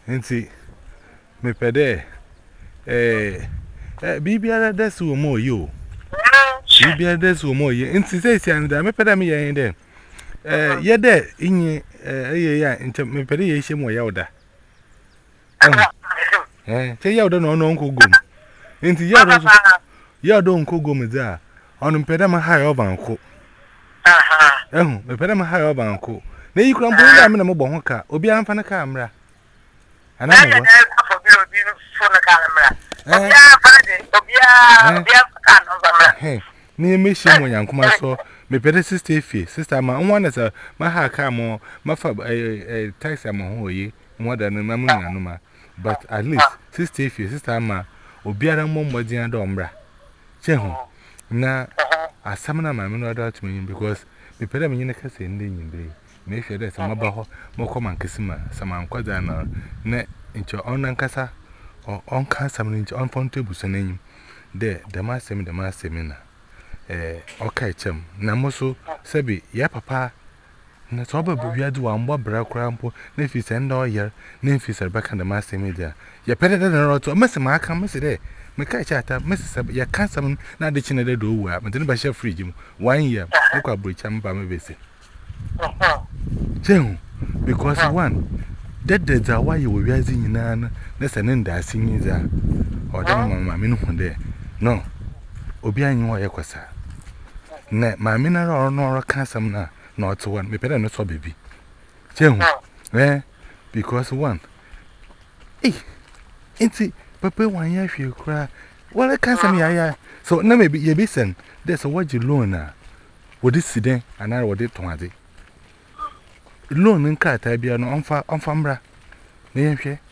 nti me pede bibiara das wo mo yi o bibiara das wo mo yi nti say say and me pede me yen de ye de inyi ya nti me pede ye hye mo yawda te yawda no no nko gom nti yawda so yawda nko gom za onu me pede ma ha oban ko me pede ma ha oban ko na yi kura mbo ya me na mo bo ho ka obi amfa na ka amra ana mo ni me shi mo yankuma so me pede sister fie sister ma nwa na sa ma ha ka mo ma fa taxi ma ho yi mo da no ma mu na no ma but at least sister fie sister ma obiara mo modin da omra che ho na asamna ma me no da to me because me pede me nyine kase ndi nyimbre me hwe da sa ma ba ho mo koma nkesima sama nkwaza na ne ncho onan kasa on kan sam ncho on fonte buso nanyim de ma semi na okay chem na moso sebi ya papa na so ba bia du wa mbo bra kra mpo na fi se ndo yer na fi se baka de ma semi dia ya pede de na roto mesema aka mesi de me ka chata mesi ya kan sam na de chine de do wu a mtene ba sha fridge mu 1 year ko kwa brocha mba me bese chen because one that why you were using in that's an end as singing there or my minute no Obian you are equasa. Ne, my mineral or nor cancer not to one, me better not so baby. Jem, because one. Eh, ain't it, Papa, 1 year you cry. Well, I can't say me, so now maybe you listen. There's a word you loan now. Would this sit there and I would it to loan in cat, I be on fambra. May I share?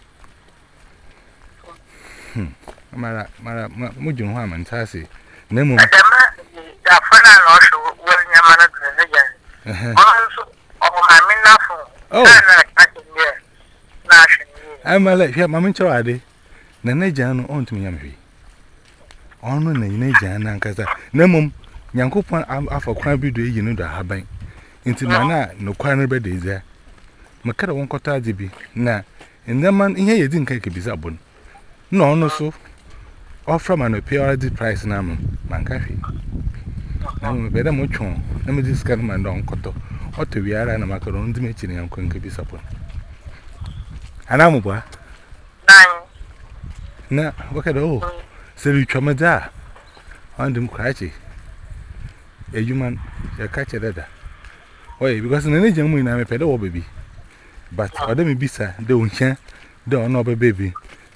Mara, Mujun Haman, Tassi. Nemo. The final also will your manager. I'm a let you have Mamma Chorade. Nanejan on to me, Yammy. On no Najan and Casa. Nemum, Yankopon, I'm for crabby do you know the Habang. Into Mana, no corner bed is there. Macada won't cut out be. Na, in the man in here you didn't take a bizabon. No, so. Offer man a periodic price namu, Mancafi. I'm better much on. Let me discuss my don cotto. Or to be a macaron to make and couldn't be supple. And I'm a na, look at all. Say you chamada. On them cratchy. A human, a catcher leather. Why, because an agent when I'm a pedal baby. But or let me be, sir, don't share, don't know baby.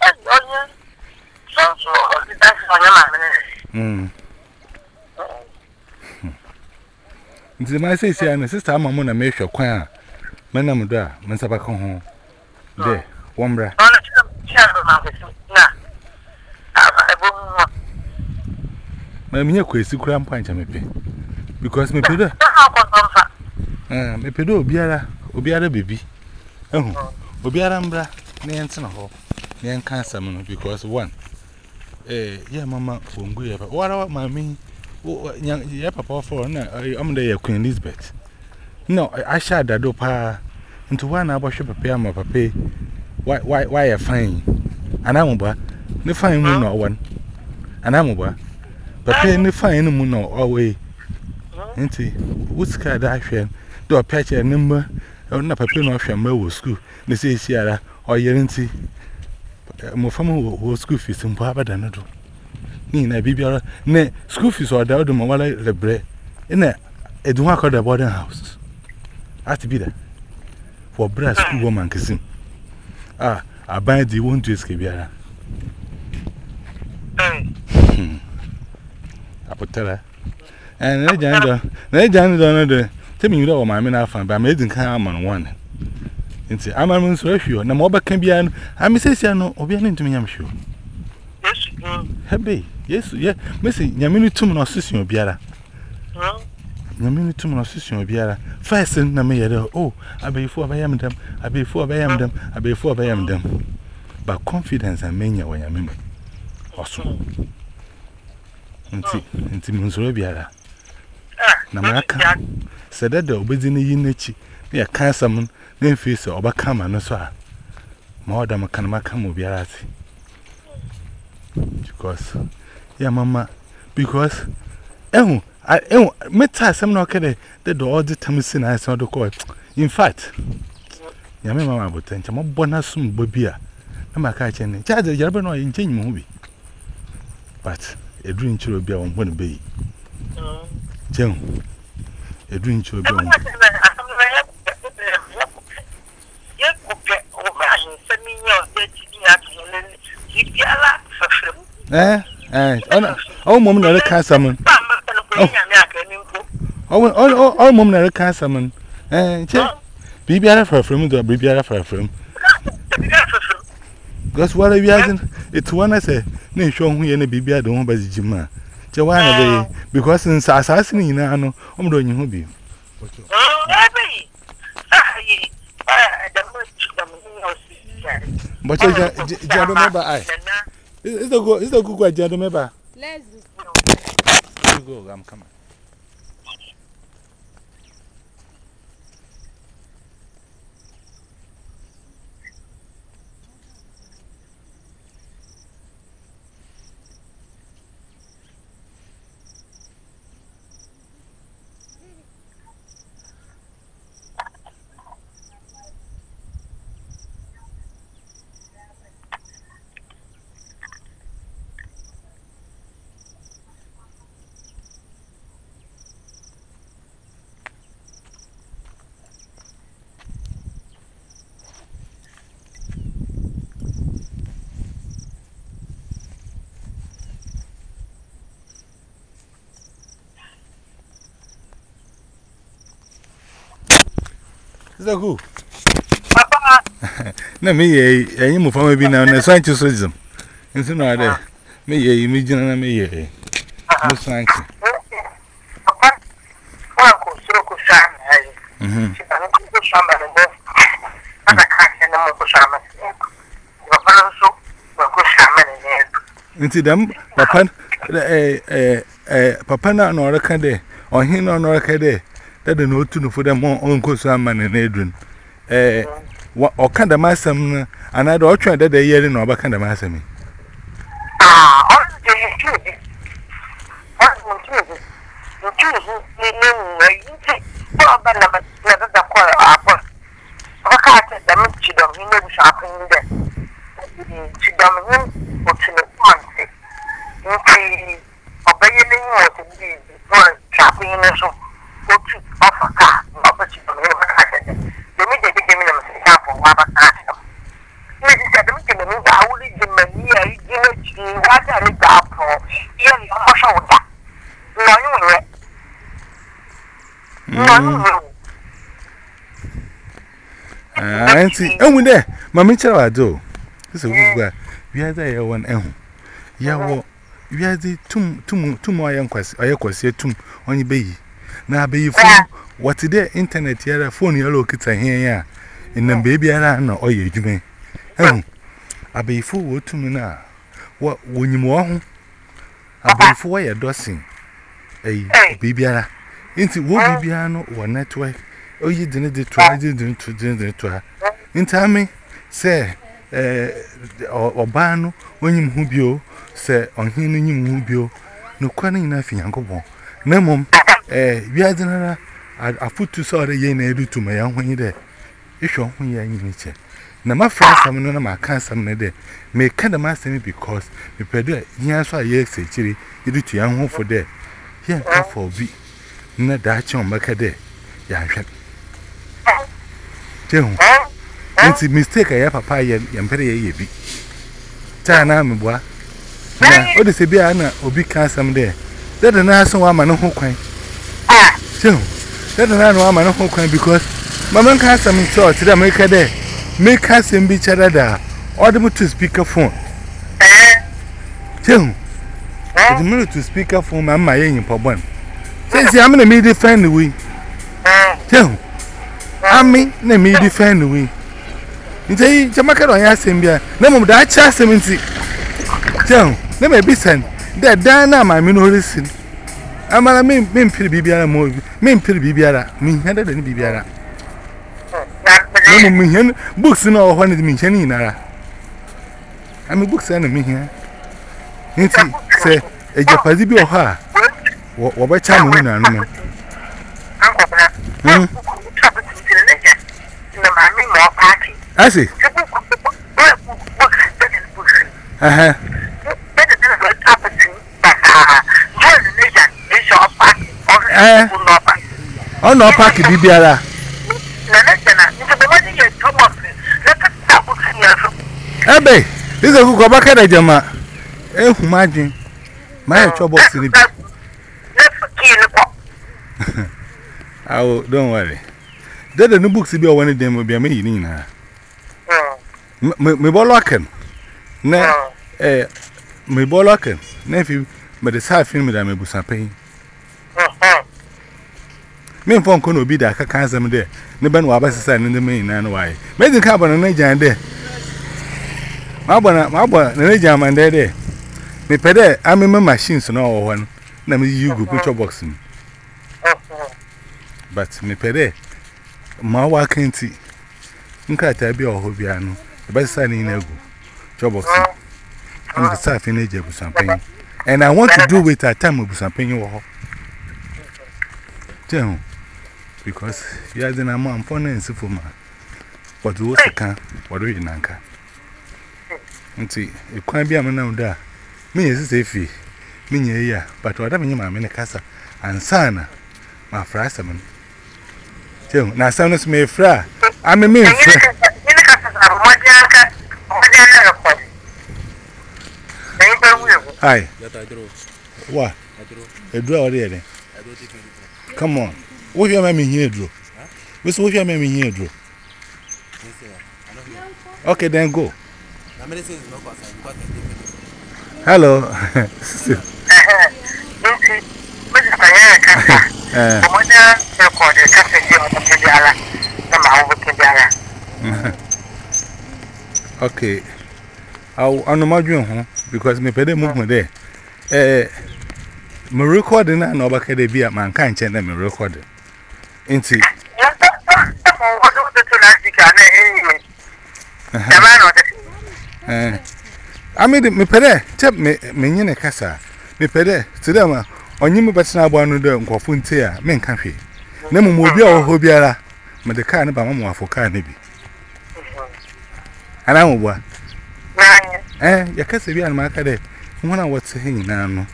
Nti my say and sister mama na make sure kwan manam do a mensaba ka ho de wombra ma minya kwesi kura mpancha mepe because me pedo me pedo obiara bebi obiara mbra na yentena ho na yenka asam no because one yeah mama fongu ya wara mami ya papa for na am dey Queen Elizabeth no I sha dado pa into one abosho papa ma papa why you fine anamu ba ne fine mu no one anamu ba papa ne fine mu no away enti wuska da hwe do peche ne mma na papa no hwe ma wo school ne se siara oyerinti mo fama wo school fees mpo abada no do ni na bibiara ne school fees or da do mo wala lebre ina edu ha the boarding house at be there for bra school woman kisim aban di won to escape biara apotela and na jan do no de temi mi do o ma me na afan ba me din kan amon one nti amamun so ahwio na mo beka bia no amisesia no obia ne ntumi nyam hwio yes hebe yes yeah mesi nyaminu tum no sisi obiara nyaminu tum no sisi obiara first na me yere abeyfo abayam dem but confidence amenya wa nyaminu oso nti munso obiara na maka sedede obedi ne yi nachi ya kansam na face obaka ma no so a more than Makanamaka Mobiarati. Because, yeah, Mamma, because, I met some no kede, the door the Tamisin I saw the court. In fact, Yamma would tell you, bonasum bobia, and my catching, charge a Yabano in Jane movie. But a drink should be on one bay. Jim, a drink should be on. Oh, Mum, never can summon. Oh, Mum, never can summon. Be better for a film, do be better for a film. Because what are you asking? It's one I say, no, show me any baby, I don't know by the Jima. Joanna, because in Sassassin, I know, I'm doing you be. But Jadameba, I. Is the good Jadameba? Let's go, I'm coming. Is that who? No, me, I am from maybe now, and a scientism. And so now, there, me, you meet General me, no science. Into them, Papa, Papa, no, or a cade, or him, or a cade. That the no to for them more Uncle Salman and Adrian. What kind of master, and I don't try that they yelling over kind of master me. And when there, Mammy Chow, do. This is a good. We are there one elm. Yaw, we are the two more young questions. I question two on your baby. Now, be you what today internet here, phone yellow kids are here, and then baby, I know, or you may. I be fool to me now. What when you want? I be for a dossing. A baby, into what baby, or network. Oh, you didn't try, didn't try. In time, say, or Bano, when you move, say, on him, you move, no quite nothing, Uncle Bon. No, mum, we are dinner. I put to saw the yen to my young when you're there. You show when you're in nature. Now, my friends, I'm none of my cancer, may kind of master me because the pedal, yes, I yes, say, Chili, you do to young home for there. Here, for be not that young Macade. Yeah, it's a mistake. I have a pie and very heavy. Tana, my boy. What is a biana or big custom there? That an answer woman no coin. That an answer woman no coin because Mamma can't some in church to America there. Make us in beach other or the to speaker phone. Jim, the minute to speaker phone, Mamma in for one. Says I'm going to defend the way. Jim. I mean, let me defend the way. You say, Jamaica, I asked him, no more that chance him in see. John, let me be sent. That Dana, my minority. I'm a mean pretty Bibiara more, mean pretty Bibiara, mean 100 and Bibiara. No me books no one is mentioning nara. I mean books and me here. Say a Japanese be or her. What by time we know? I see. Oh no, pack it, Bibiara. Ebe, this is a good back at Jama. Imagine my trouble. Oh, don't worry. There are no books to be one of them will be a meeting. Me bolocken. Ne, me bolocken. Nephew, but it's half film that me busa pay. Me phone could be that I can't some there. Never know about the in the main and why. Maybe carbon and agent there. My boy, the agent man there. Me pede, I remember machines and all one. Let me you go put your boxing. But me pede, my walking tea. Nkata be or hobiano. The best sign in ego. Job boxing. I'm the staff in age with something. And I want to do it at time with something you all. Tell because you are the amount for Nancy for my. But what's the can? What do you nanka? And see, it can't be a man now there. Me is a fee. Me, yeah, but what I mean, my mini casa and sana, my frasaman. Tell now, sound as me fra. I'm a mean. Hi. What? A draw there. Come on. What you mean here, Drew? What you mean here, Drew? Okay, then go. Hello. Okay. I'll know my because me pay the movement there. Me recording and no back at the beer man can't change them recording. Into I made me pede, tap me in a casa. Me pede, to them on you, but now one of them Quafuntia, men cafe. Nemo mobile or hobiara, but the car about Mamma for carnaby. And I will. Your casa be on my cadet. One of what's hanging now.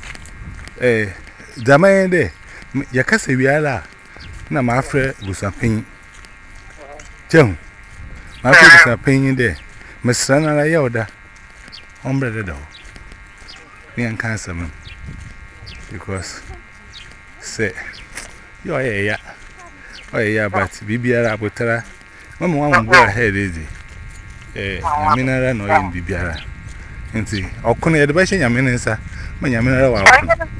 Dama de ya kasa wiala na ma afre busapin jem ma afre busapin de mesrana la yoda ombre de do ni an cancer man because say yo ya but bibiara abotara mama wan go ahead easy yaminara no yin bibiara nti okono ye de ba hye yamene nsa ma yaminara wa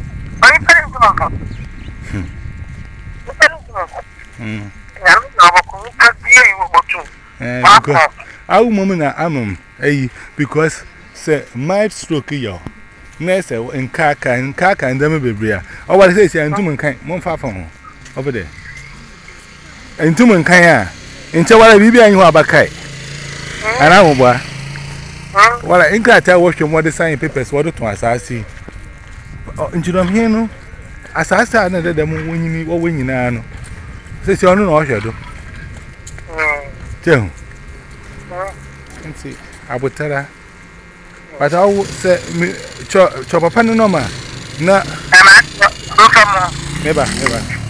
because I will because say my stroke yo nurse in kaka and them baby or what say and two kind one far from over there and two man kind into what I be and you are back and I will well I think I tell what your mother sign papers what to us I see into them here no as I said another them when you need or when you know says you know do tell and see I would tell her but I would say chop up no man na never